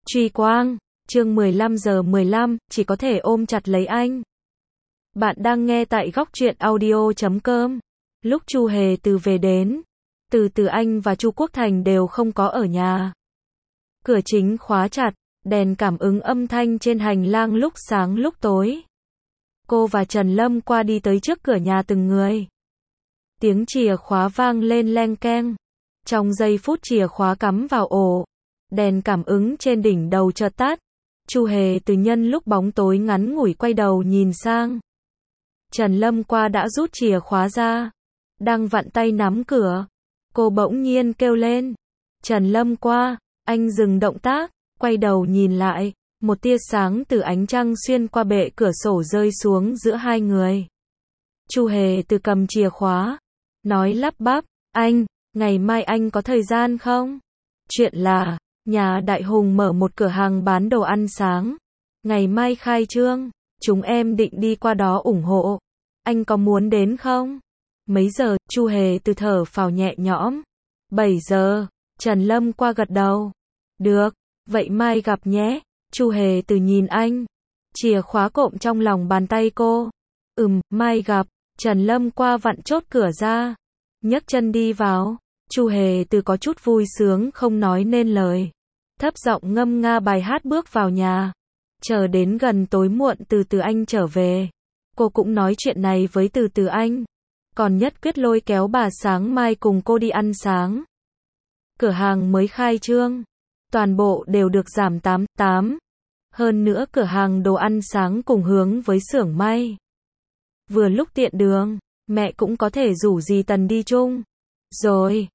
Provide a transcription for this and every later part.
Truy quang, chương 15:15, chỉ có thể ôm chặt lấy anh. Bạn đang nghe tại góc truyện audio.com. Lúc Chu Hề Từ về đến, Từ Anh và Chu Quốc Thành đều không có ở nhà. Cửa chính khóa chặt, đèn cảm ứng âm thanh trên hành lang lúc sáng lúc tối. Cô và Trần Lâm qua đi tới trước cửa nhà từng người. Tiếng chìa khóa vang lên leng keng. Trong giây phút chìa khóa cắm vào ổ, đèn cảm ứng trên đỉnh đầu chợt tắt. Chu Hề Từ nhân lúc bóng tối ngắn ngủi quay đầu nhìn sang. Trần Lâm qua đã rút chìa khóa ra, đang vặn tay nắm cửa. Cô bỗng nhiên kêu lên. Trần Lâm qua, anh dừng động tác, quay đầu nhìn lại. Một tia sáng từ ánh trăng xuyên qua bệ cửa sổ rơi xuống giữa hai người. Chu Hề Từ cầm chìa khóa, nói lắp bắp, anh, ngày mai anh có thời gian không? Chuyện là, nhà Đại Hùng mở một cửa hàng bán đồ ăn sáng. Ngày mai khai trương, chúng em định đi qua đó ủng hộ. Anh có muốn đến không? Mấy giờ? Chu Hề Từ thở phào nhẹ nhõm. 7 giờ, Trần Lâm qua gật đầu. Được, vậy mai gặp nhé. Chu Hề Từ nhìn anh. Chìa khóa cộm trong lòng bàn tay cô. Mai gặp. Trần Lâm qua vặn chốt cửa ra, nhấc chân đi vào. Chu Hề Từ có chút vui sướng không nói nên lời, thấp giọng ngâm nga bài hát bước vào nhà. Chờ đến gần tối muộn Từ Anh trở về, cô cũng nói chuyện này với Từ Anh, còn nhất quyết lôi kéo bà sáng mai cùng cô đi ăn sáng. Cửa hàng mới khai trương, toàn bộ đều được giảm 88%. Hơn nữa cửa hàng đồ ăn sáng cùng hướng với xưởng may. Vừa lúc tiện đường, mẹ cũng có thể rủ dì Tần đi chung. Rồi,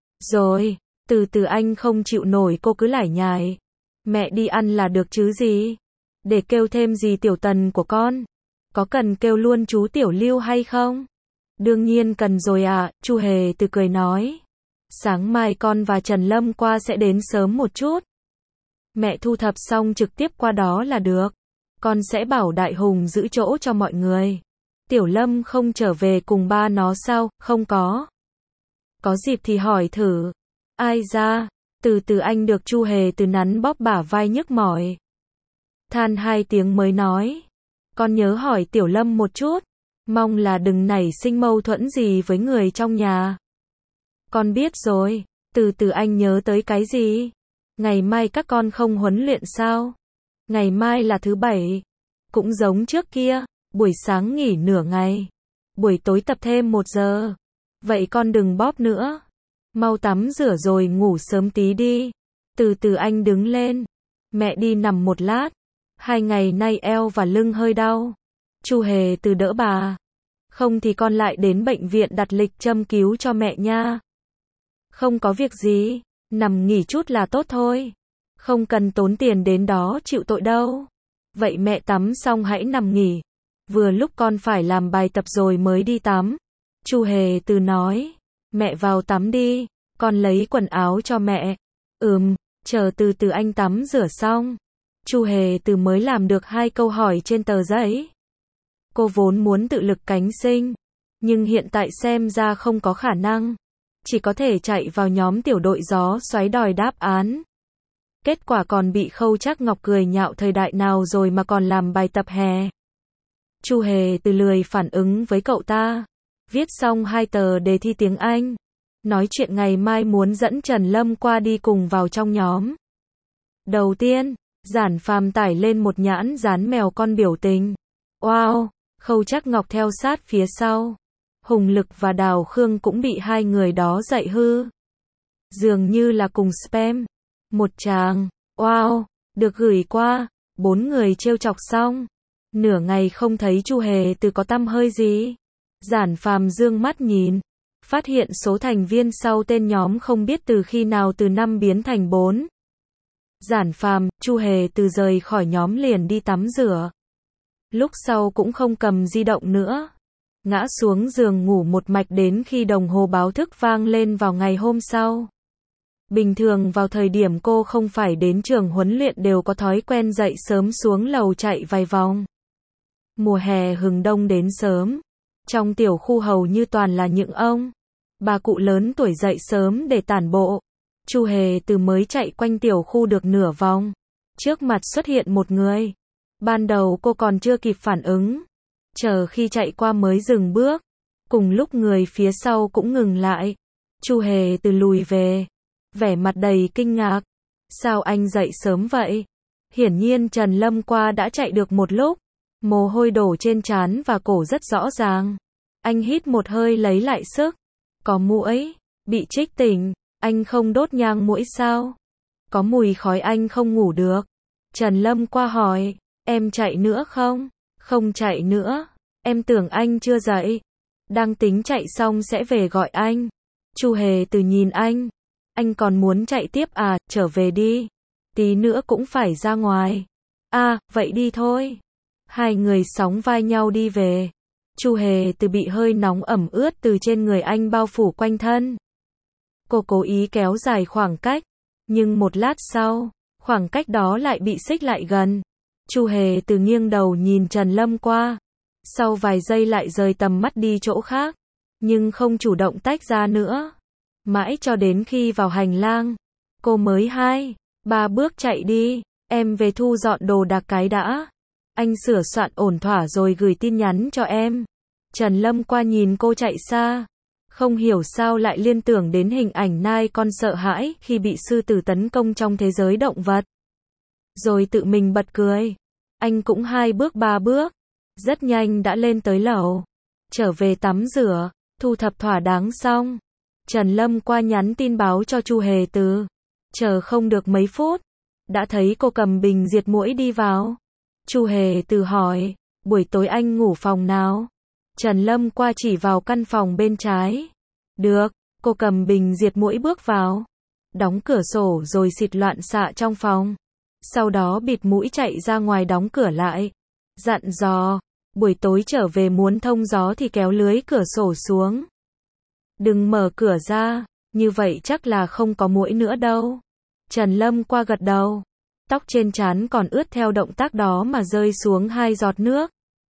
Từ Anh không chịu nổi cô cứ lải nhải. Mẹ đi ăn là được chứ gì? Để kêu thêm dì Tiểu Tần của con. Có cần kêu luôn chú Tiểu Lưu hay không? Đương nhiên cần rồi ạ, Chu Hề Từ cười nói. Sáng mai con và Trần Lâm qua sẽ đến sớm một chút. Mẹ thu thập xong trực tiếp qua đó là được. Con sẽ bảo Đại Hùng giữ chỗ cho mọi người. Tiểu Lâm không trở về cùng ba nó sao? Không có. Có dịp thì hỏi thử. Ai ra? Từ Anh được Chu Hề Từ nắn bóp bả vai nhức mỏi. Than 2 tiếng mới nói. Con nhớ hỏi Tiểu Lâm một chút. Mong là đừng nảy sinh mâu thuẫn gì với người trong nhà. Con biết rồi. Từ Anh nhớ tới cái gì? Ngày mai các con không huấn luyện sao? Ngày mai là thứ Bảy. Cũng giống trước kia. Buổi sáng nghỉ nửa ngày, buổi tối tập thêm 1 giờ. Vậy con đừng bóp nữa. Mau tắm rửa rồi ngủ sớm tí đi. Từ Anh đứng lên. Mẹ đi nằm một lát. 2 ngày nay eo và lưng hơi đau. Chu Hề Từ đỡ bà. Không thì con lại đến bệnh viện đặt lịch châm cứu cho mẹ nha. Không có việc gì, nằm nghỉ chút là tốt thôi. Không cần tốn tiền đến đó chịu tội đâu. Vậy mẹ tắm xong hãy nằm nghỉ. Vừa lúc con phải làm bài tập rồi mới đi tắm. Chu Hề Từ nói. Mẹ vào tắm đi, con lấy quần áo cho mẹ. Chờ Từ Anh tắm rửa xong. Chu Hề Từ mới làm được 2 câu hỏi trên tờ giấy. Cô vốn muốn tự lực cánh sinh, nhưng hiện tại xem ra không có khả năng. Chỉ có thể chạy vào nhóm tiểu đội gió xoáy đòi đáp án. Kết quả còn bị Khâu Trác Ngọc cười nhạo thời đại nào rồi mà còn làm bài tập hè. Chu Hề Từ lười phản ứng với cậu ta. Viết xong 2 tờ đề thi tiếng Anh. Nói chuyện ngày mai muốn dẫn Trần Lâm qua đi cùng vào trong nhóm. Đầu tiên, Giản Phàm tải lên một nhãn dán mèo con biểu tình. Wow, Khâu Trác Ngọc theo sát phía sau. Hùng Lực và Đào Khương cũng bị 2 người đó dạy hư. Dường như là cùng spam. Một tràng, wow, được gửi qua. 4 người trêu chọc xong. Nửa ngày không thấy Chu Hề Từ có tăm hơi gì. Giản Phàm dương mắt nhìn, phát hiện số thành viên sau tên nhóm không biết từ khi nào từ 5 biến thành 4. Giản Phàm, Chu Hề Từ rời khỏi nhóm liền đi tắm rửa. Lúc sau cũng không cầm di động nữa. Ngã xuống giường ngủ một mạch đến khi đồng hồ báo thức vang lên vào ngày hôm sau. Bình thường vào thời điểm cô không phải đến trường huấn luyện đều có thói quen dậy sớm xuống lầu chạy vài vòng. Mùa hè hừng đông đến sớm. Trong tiểu khu hầu như toàn là những ông bà cụ lớn tuổi dậy sớm để tản bộ. Chu Hề Từ mới chạy quanh tiểu khu được nửa vòng. Trước mặt xuất hiện một người. Ban đầu cô còn chưa kịp phản ứng. Chờ khi chạy qua mới dừng bước. Cùng lúc người phía sau cũng ngừng lại. Chu Hề từ lùi về. Vẻ mặt đầy kinh ngạc. Sao anh dậy sớm vậy? Hiển nhiên Trần Lâm qua đã chạy được một lúc. Mồ hôi đổ trên trán và cổ rất rõ ràng. Anh hít một hơi lấy lại sức. Có muỗi. Bị trích tỉnh. Anh không đốt nhang muỗi sao? Có mùi khói anh không ngủ được. Trần Lâm qua hỏi. Em chạy nữa không? Không chạy nữa. Em tưởng anh chưa dậy. Đang tính chạy xong sẽ về gọi anh. Chu Hề từ nhìn anh. Anh còn muốn chạy tiếp à? Trở về đi. Tí nữa cũng phải ra ngoài. À, vậy đi thôi. Hai người sóng vai nhau đi về. Chu Hề từ bị hơi nóng ẩm ướt từ trên người anh bao phủ quanh thân. Cô cố ý kéo dài khoảng cách. Nhưng một lát sau, khoảng cách đó lại bị xích lại gần. Chu Hề từ nghiêng đầu nhìn Trần Lâm qua. Sau vài giây lại rời tầm mắt đi chỗ khác. Nhưng không chủ động tách ra nữa. Mãi cho đến khi vào hành lang. Cô mới 2-3 bước chạy đi. Em về thu dọn đồ đạc cái đã. Anh sửa soạn ổn thỏa rồi gửi tin nhắn cho em. Trần Lâm qua nhìn cô chạy xa. Không hiểu sao lại liên tưởng đến hình ảnh nai con sợ hãi khi bị sư tử tấn công trong thế giới động vật. Rồi tự mình bật cười. Anh cũng 2 bước 3 bước. Rất nhanh đã lên tới lầu. Trở về tắm rửa, thu thập thỏa đáng xong. Trần Lâm qua nhắn tin báo cho Chu Hề từ. Chờ không được mấy phút. Đã thấy cô cầm bình diệt muỗi đi vào. Chu Hề từ hỏi. Buổi tối anh ngủ phòng nào? Trần Lâm qua chỉ vào căn phòng bên trái. Được, cô cầm bình diệt muỗi bước vào. Đóng cửa sổ rồi xịt loạn xạ trong phòng. Sau đó bịt mũi chạy ra ngoài đóng cửa lại. Dặn dò, buổi tối trở về muốn thông gió thì kéo lưới cửa sổ xuống. Đừng mở cửa ra, như vậy chắc là không có muỗi nữa đâu. Trần Lâm qua gật đầu. Tóc trên trán còn ướt theo động tác đó mà rơi xuống 2 giọt nước.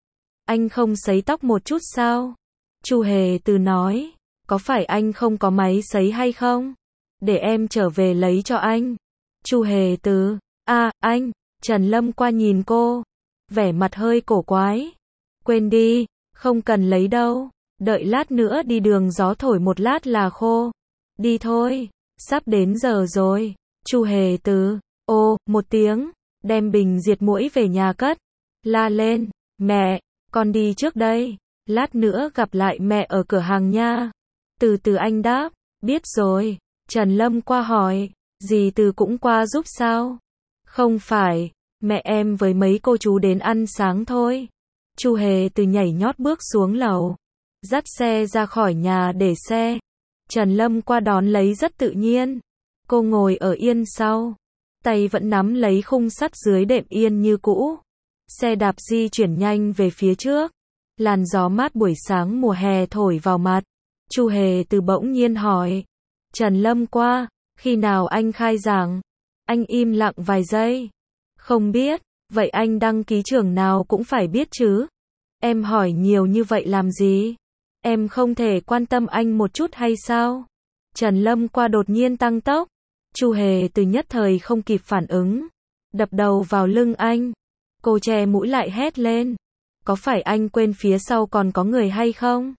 Anh không sấy tóc một chút sao? Chu Hề từ nói. Có phải anh không có máy sấy hay không? Để em trở về lấy cho anh. Chu Hề từ. À, anh. Trần Lâm qua nhìn cô. Vẻ mặt hơi cổ quái. Quên đi, không cần lấy đâu. Đợi lát nữa đi đường gió thổi một lát là khô. Đi thôi, sắp đến giờ rồi. Chu Hề từ. Ô, một tiếng. Đem bình diệt muỗi về nhà cất. La lên. Mẹ, con đi trước đây. Lát nữa gặp lại mẹ ở cửa hàng nha. Từ từ anh đáp. Biết rồi. Trần Lâm qua hỏi. Dì Từ cũng qua giúp sao? Không phải. Mẹ em với mấy cô chú đến ăn sáng thôi. Chu Hề từ nhảy nhót bước xuống lầu. Dắt xe ra khỏi nhà để xe. Trần Lâm qua đón lấy rất tự nhiên. Cô ngồi ở yên sau. Tay vẫn nắm lấy khung sắt dưới đệm yên như cũ. Xe đạp di chuyển nhanh về phía trước. Làn gió mát buổi sáng mùa hè thổi vào mặt. Chu Hề từ bỗng nhiên hỏi. Trần Lâm qua, khi nào anh khai giảng? Anh im lặng vài giây. Không biết, vậy anh đăng ký trường nào cũng phải biết chứ. Em hỏi nhiều như vậy làm gì? Em không thể quan tâm anh một chút hay sao? Trần Lâm qua đột nhiên tăng tốc. Chu Hề từ nhất thời không kịp phản ứng. Đập đầu vào lưng anh. Cô che mũi lại hét lên. Có phải anh quên phía sau còn có người hay không?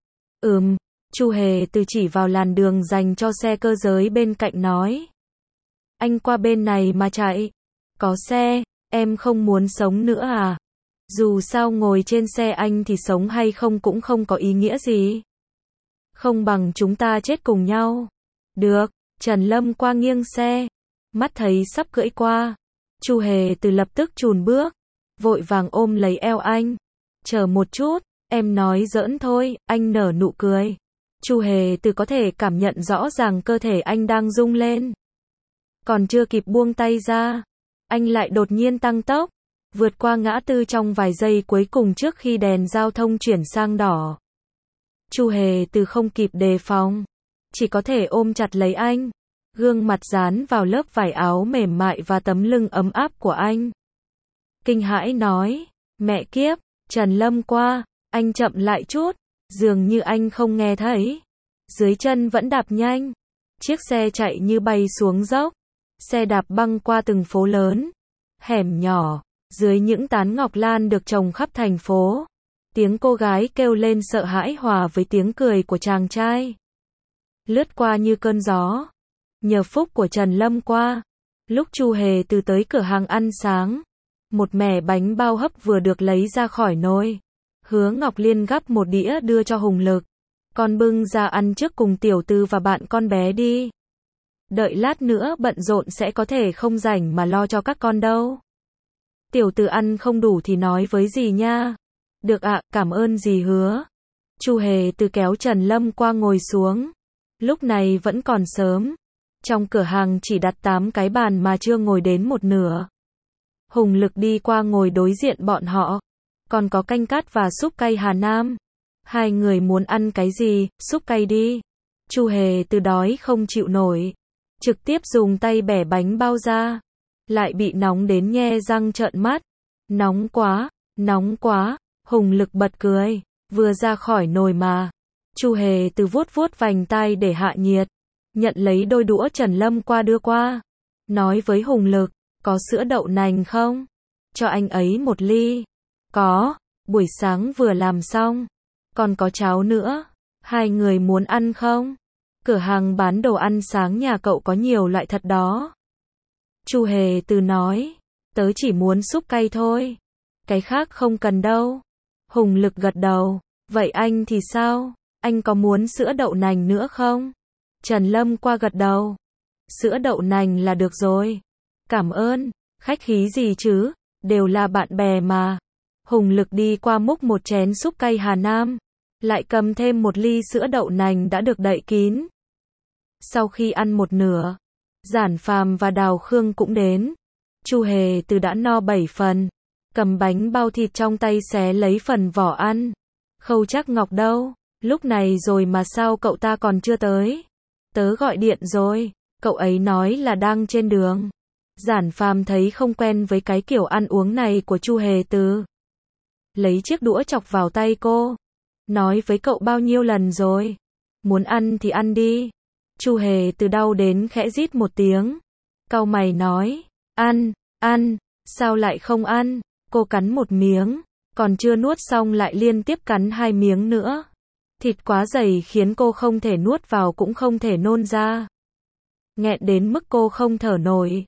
Chu Hề từ chỉ vào làn đường dành cho xe cơ giới bên cạnh nói. Anh qua bên này mà chạy. Có xe, em không muốn sống nữa à? Dù sao ngồi trên xe anh thì sống hay không cũng không có ý nghĩa gì. Không bằng chúng ta chết cùng nhau. Được, Trần Lâm qua nghiêng xe. Mắt thấy sắp cưỡi qua. Chu Hề từ lập tức chùn bước. Vội vàng ôm lấy eo anh. Chờ một chút, em nói giỡn thôi, anh nở nụ cười. Chu Hề từ có thể cảm nhận rõ ràng cơ thể anh đang rung lên. Còn chưa kịp buông tay ra, anh lại đột nhiên tăng tốc, vượt qua ngã tư trong vài giây cuối cùng trước khi đèn giao thông chuyển sang đỏ. Chu Hề từ không kịp đề phòng, chỉ có thể ôm chặt lấy anh, gương mặt dán vào lớp vải áo mềm mại và tấm lưng ấm áp của anh. Kinh hãi nói, mẹ kiếp, Trần Lâm qua, anh chậm lại chút, dường như anh không nghe thấy. Dưới chân vẫn đạp nhanh, chiếc xe chạy như bay xuống dốc, xe đạp băng qua từng phố lớn. hẻm nhỏ, dưới những tán ngọc lan được trồng khắp thành phố. Tiếng cô gái kêu lên sợ hãi hòa với tiếng cười của chàng trai. Lướt qua như cơn gió. Nhờ phúc của Trần Lâm qua. Lúc Chu Hề từ tới cửa hàng ăn sáng. Một mẻ bánh bao hấp vừa được lấy ra khỏi nồi. Hứa Ngọc Liên gắp một đĩa đưa cho Hùng Lực. Con bưng ra ăn trước cùng tiểu tư và bạn con bé đi. Đợi lát nữa bận rộn sẽ có thể không rảnh mà lo cho các con đâu. Tiểu tư ăn không đủ thì nói với dì nha. Được ạ, cảm ơn dì Hứa. Chu Hề từ kéo Trần Lâm qua ngồi xuống. Lúc này vẫn còn sớm. Trong cửa hàng chỉ đặt 8 cái bàn mà chưa ngồi đến một nửa. Hùng Lực đi qua ngồi đối diện bọn họ. Còn có canh cát và súp cay Hà Nam. Hai người muốn ăn cái gì, súp cay đi. Chu Hề từ đói không chịu nổi. Trực tiếp dùng tay bẻ bánh bao ra. Lại bị nóng đến nhe răng trợn mắt. Nóng quá, nóng quá. Hùng Lực bật cười. Vừa ra khỏi nồi mà. Chu Hề từ vuốt vuốt vành tai để hạ nhiệt. Nhận lấy đôi đũa Trần Lâm qua đưa qua. Nói với Hùng Lực, có sữa đậu nành không? Cho anh ấy một ly. Có, buổi sáng vừa làm xong. Còn có cháo nữa. Hai người muốn ăn không? Cửa hàng bán đồ ăn sáng nhà cậu có nhiều loại thật đó. Chu Hề từ nói, tớ chỉ muốn súp cay thôi. Cái khác không cần đâu. Hùng Lực gật đầu, vậy anh thì sao? Anh có muốn sữa đậu nành nữa không? Trần Lâm qua gật đầu. Sữa đậu nành là được rồi. Cảm ơn, khách khí gì chứ, đều là bạn bè mà. Hùng Lực đi qua múc một chén súp cay Hà Nam. Lại cầm thêm một ly sữa đậu nành đã được đậy kín. Sau khi ăn một nửa, Giản Phàm và Đào Khương cũng đến. Chu Hề từ đã no 7 phần. Cầm bánh bao thịt trong tay xé lấy phần vỏ ăn. Khâu Trác Ngọc đâu? Lúc này rồi mà sao cậu ta còn chưa tới? Tớ gọi điện rồi, cậu ấy nói là đang trên đường. Giản Phàm thấy không quen với cái kiểu ăn uống này của Chu Hề Từ. Lấy chiếc đũa chọc vào tay cô. Nói với cậu bao nhiêu lần rồi? Muốn ăn thì ăn đi. Chu Hề Từ đau đến khẽ rít một tiếng. Cau mày nói, ăn, sao lại không ăn? Cô cắn một miếng, còn chưa nuốt xong lại liên tiếp cắn 2 miếng nữa. Thịt quá dày khiến cô không thể nuốt vào cũng không thể nôn ra. Nghẹn đến mức cô không thở nổi.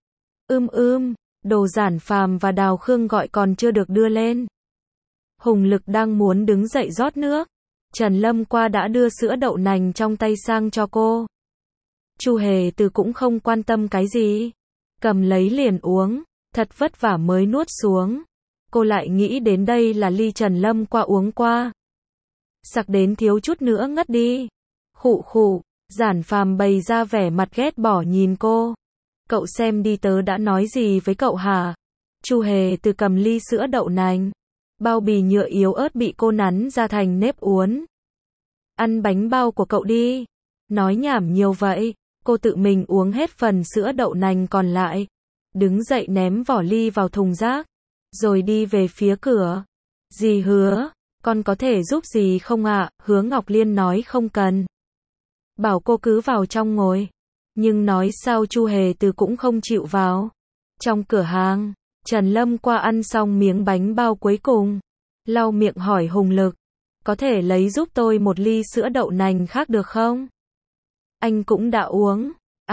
Đồ Giản Phàm và Đào Khương gọi còn chưa được đưa lên. Hùng Lực đang muốn đứng dậy rót nước. Trần Lâm qua đã đưa sữa đậu nành trong tay sang cho cô. Chu Hề Từ cũng không quan tâm cái gì. Cầm lấy liền uống, thật vất vả mới nuốt xuống. Cô lại nghĩ đến đây là ly Trần Lâm qua uống qua. Sặc đến thiếu chút nữa ngất đi. Khụ khụ, Giản Phàm bày ra vẻ mặt ghét bỏ nhìn cô. Cậu xem đi tớ đã nói gì với cậu hả? Chu Hề Từ cầm ly sữa đậu nành. Bao bì nhựa yếu ớt bị cô nắn ra thành nếp uốn. Ăn bánh bao của cậu đi. Nói nhảm nhiều vậy. Cô tự mình uống hết phần sữa đậu nành còn lại. Đứng dậy ném vỏ ly vào thùng rác. Rồi đi về phía cửa. Dì Hứa, con có thể giúp gì không ạ? Hứa Ngọc Liên nói không cần. Bảo cô cứ vào trong ngồi. Nhưng nói sao Chu Hề Từ cũng không chịu vào. Trong cửa hàng, Trần Lâm qua ăn xong miếng bánh bao cuối cùng. Lau miệng hỏi Hùng Lực. Có thể lấy giúp tôi một ly sữa đậu nành khác được không? Anh cũng đã uống.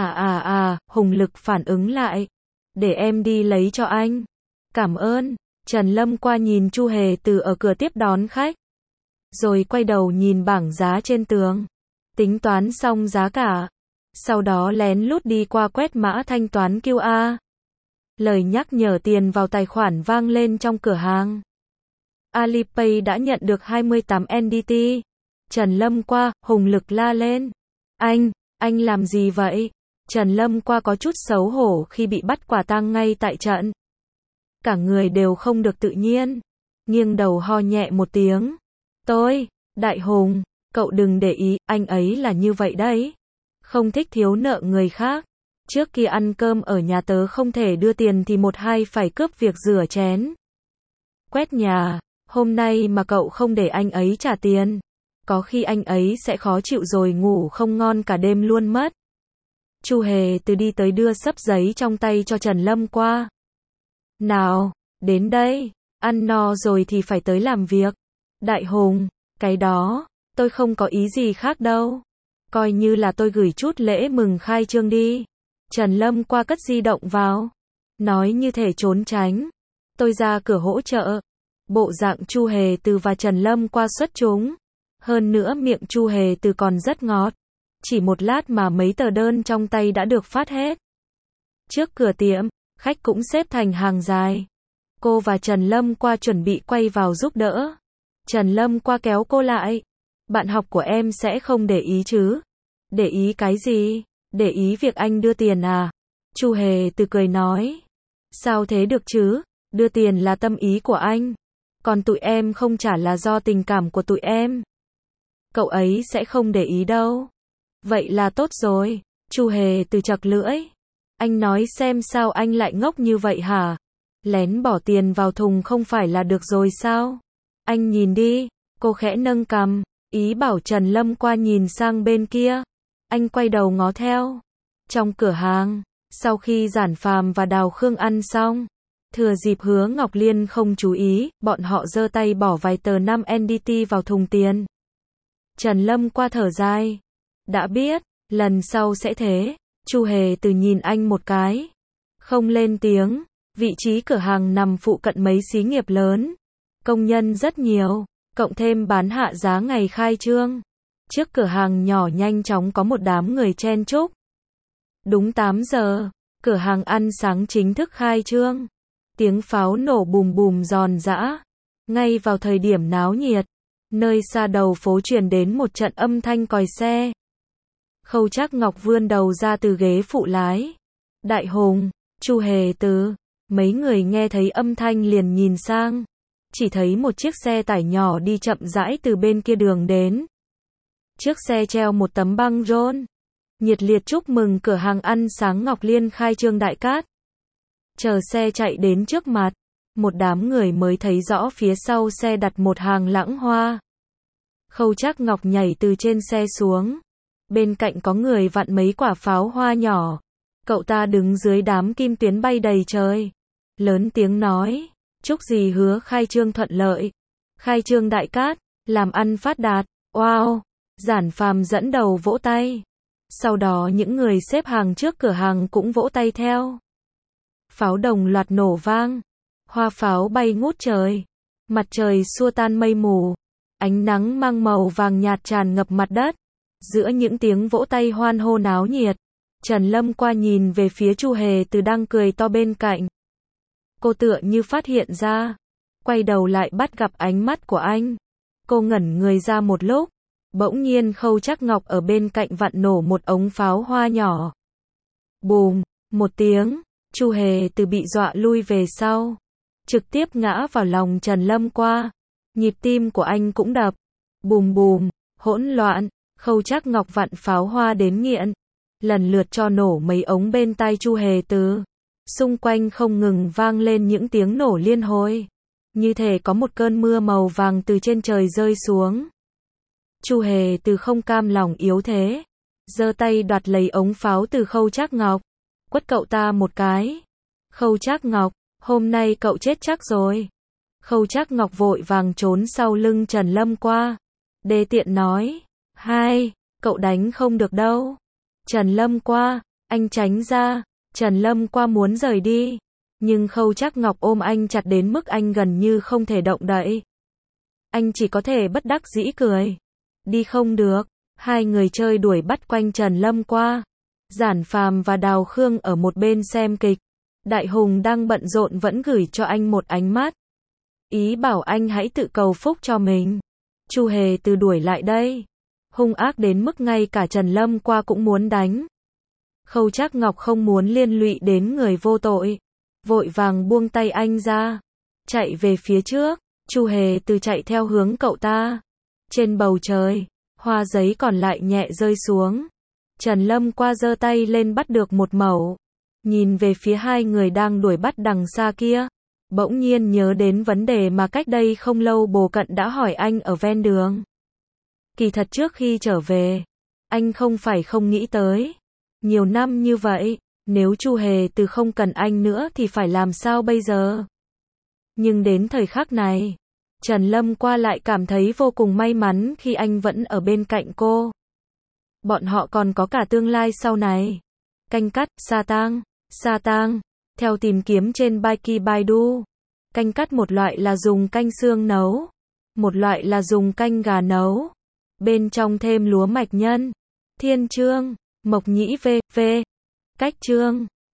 Hùng Lực phản ứng lại. Để em đi lấy cho anh. Cảm ơn. Trần Lâm qua nhìn Chu Hề Từ ở cửa tiếp đón khách. Rồi quay đầu nhìn bảng giá trên tường. Tính toán xong giá cả. Sau đó lén lút đi qua quét mã thanh toán QR. Lời nhắc nhở tiền vào tài khoản vang lên trong cửa hàng. Alipay đã nhận được 28 NDT. Trần Lâm qua, Hùng Lực la lên. Anh làm gì vậy? Trần Lâm qua có chút xấu hổ khi bị bắt quả tang ngay tại trận. Cả người đều không được tự nhiên. Nghiêng đầu ho nhẹ một tiếng. Đại Hùng, cậu đừng để ý, anh ấy là như vậy đấy. Không thích thiếu nợ người khác. Trước kia ăn cơm ở nhà tớ không thể đưa tiền thì một hai phải cướp việc rửa chén. Quét nhà, hôm nay mà cậu không để anh ấy trả tiền. Có khi anh ấy sẽ khó chịu rồi ngủ không ngon cả đêm luôn mất. Chu Hề Từ đi tới đưa xấp giấy trong tay cho Trần Lâm qua. Nào, đến đây, ăn no rồi thì phải tới làm việc. Đại Hùng, cái đó, tôi không có ý gì khác đâu. Coi như là tôi gửi chút lễ mừng khai trương đi. Trần Lâm qua cất di động vào. Nói như thể trốn tránh. Tôi ra cửa hỗ trợ. Bộ dạng Chu Hề Từ và Trần Lâm qua xuất chúng. Hơn nữa miệng Chu Hề Từ còn rất ngọt. Chỉ một lát mà mấy tờ đơn trong tay đã được phát hết. Trước cửa tiệm, khách cũng xếp thành hàng dài. Cô và Trần Lâm qua chuẩn bị quay vào giúp đỡ. Trần Lâm qua kéo cô lại. Bạn học của em sẽ không để ý chứ? Để ý cái gì? Để ý việc anh đưa tiền à? Chu Hề Từ cười nói. Sao thế được chứ? Đưa tiền là tâm ý của anh. Còn tụi em không trả là do tình cảm của tụi em. Cậu ấy sẽ không để ý đâu. Vậy là tốt rồi. Chu Hề Từ chật lưỡi. Anh nói xem sao anh lại ngốc như vậy hả? Lén bỏ tiền vào thùng không phải là được rồi sao? Anh nhìn đi. Cô khẽ nâng cằm, ý bảo Trần Lâm qua nhìn sang bên kia. Anh quay đầu ngó theo. Trong cửa hàng, sau khi Giản Phàm và Đào Khương ăn xong, thừa dịp Hứa Ngọc Liên không chú ý, bọn họ giơ tay bỏ vài tờ 5 NDT vào thùng tiền. Trần Lâm qua thở dài. Đã biết, lần sau sẽ thế. Chu Hề Từ nhìn anh một cái. Không lên tiếng. Vị trí cửa hàng nằm phụ cận mấy xí nghiệp lớn. Công nhân rất nhiều. Cộng thêm bán hạ giá ngày khai trương. Trước cửa hàng nhỏ nhanh chóng có một đám người chen chúc. Đúng 8 giờ, cửa hàng ăn sáng chính thức khai trương. Tiếng pháo nổ bùm bùm giòn giã. Ngay vào thời điểm náo nhiệt, nơi xa đầu phố truyền đến một trận âm thanh còi xe. Khâu Trác Ngọc vươn đầu ra từ ghế phụ lái. Đại Hùng, Chu Hề Từ, mấy người nghe thấy âm thanh liền nhìn sang. Chỉ thấy một chiếc xe tải nhỏ đi chậm rãi từ bên kia đường đến. Trước xe treo một tấm băng rôn. Nhiệt liệt chúc mừng cửa hàng ăn sáng Ngọc Liên khai trương đại cát. Chờ xe chạy đến trước mặt. Một đám người mới thấy rõ phía sau xe đặt một hàng lãng hoa. Khâu Trác Ngọc nhảy từ trên xe xuống. Bên cạnh có người vặn mấy quả pháo hoa nhỏ. Cậu ta đứng dưới đám kim tuyến bay đầy trời. Lớn tiếng nói. Chúc dì Hứa khai trương thuận lợi. Khai trương đại cát. Làm ăn phát đạt. Wow. Giản Phàm dẫn đầu vỗ tay. Sau đó những người xếp hàng trước cửa hàng cũng vỗ tay theo. Pháo đồng loạt nổ vang. Hoa pháo bay ngút trời. Mặt trời xua tan mây mù. Ánh nắng mang màu vàng nhạt tràn ngập mặt đất. Giữa những tiếng vỗ tay hoan hô náo nhiệt, Trần Lâm qua nhìn về phía Chu Hề Từ đang cười to bên cạnh. Cô tựa như phát hiện ra. Quay đầu lại bắt gặp ánh mắt của anh. Cô ngẩn người ra một lúc. Bỗng nhiên Khâu Trác Ngọc ở bên cạnh vặn nổ một ống pháo hoa nhỏ. Bùm, một tiếng, Chu Hề Từ bị dọa lui về sau. Trực tiếp ngã vào lòng Trần Lâm qua. Nhịp tim của anh cũng đập. Bùm bùm, hỗn loạn, Khâu Trác Ngọc vặn pháo hoa đến nghiện. Lần lượt cho nổ mấy ống bên tai Chu Hề Từ. Xung quanh không ngừng vang lên những tiếng nổ liên hồi. Như thể có một cơn mưa màu vàng từ trên trời rơi xuống. Chu Hề Từ không cam lòng yếu thế. Giơ tay đoạt lấy ống pháo từ Khâu Trác Ngọc. Quất cậu ta một cái. Khâu Trác Ngọc, hôm nay cậu chết chắc rồi. Khâu Trác Ngọc vội vàng trốn sau lưng Trần Lâm qua. Đê tiện nói. Hai, cậu đánh không được đâu. Trần Lâm qua, anh tránh ra. Trần Lâm qua muốn rời đi. Nhưng Khâu Trác Ngọc ôm anh chặt đến mức anh gần như không thể động đậy. Anh chỉ có thể bất đắc dĩ cười. Đi không được. Hai người chơi đuổi bắt quanh Trần Lâm qua. Giản Phàm và Đào Khương ở một bên xem kịch. Đại Hùng đang bận rộn vẫn gửi cho anh một ánh mắt. Ý bảo anh hãy tự cầu phúc cho mình. Chu Hề Từ đuổi lại đây. Hung ác đến mức ngay cả Trần Lâm qua cũng muốn đánh. Khâu Trác Ngọc không muốn liên lụy đến người vô tội. Vội vàng buông tay anh ra. Chạy về phía trước. Chu Hề Từ chạy theo hướng cậu ta. Trên bầu trời, hoa giấy còn lại nhẹ rơi xuống. Trần Lâm qua giơ tay lên bắt được một mẩu. Nhìn về phía hai người đang đuổi bắt đằng xa kia. Bỗng nhiên nhớ đến vấn đề mà cách đây không lâu Bồ Cận đã hỏi anh ở ven đường. Kỳ thật trước khi trở về, anh không phải không nghĩ tới. Nhiều năm như vậy, Nếu Chu Hề Từ không cần anh nữa thì phải làm sao bây giờ? Nhưng đến thời khắc này, Trần Lâm qua lại cảm thấy vô cùng may mắn khi anh vẫn ở bên cạnh cô. Bọn họ còn có cả tương lai sau này. Canh cắt, sa tang. Theo tìm kiếm trên Biki Baidu, canh cắt một loại là dùng canh xương nấu, một loại là dùng canh gà nấu. Bên trong thêm lúa mạch nhân, thiên chương, mộc nhĩ v.v. Cách chương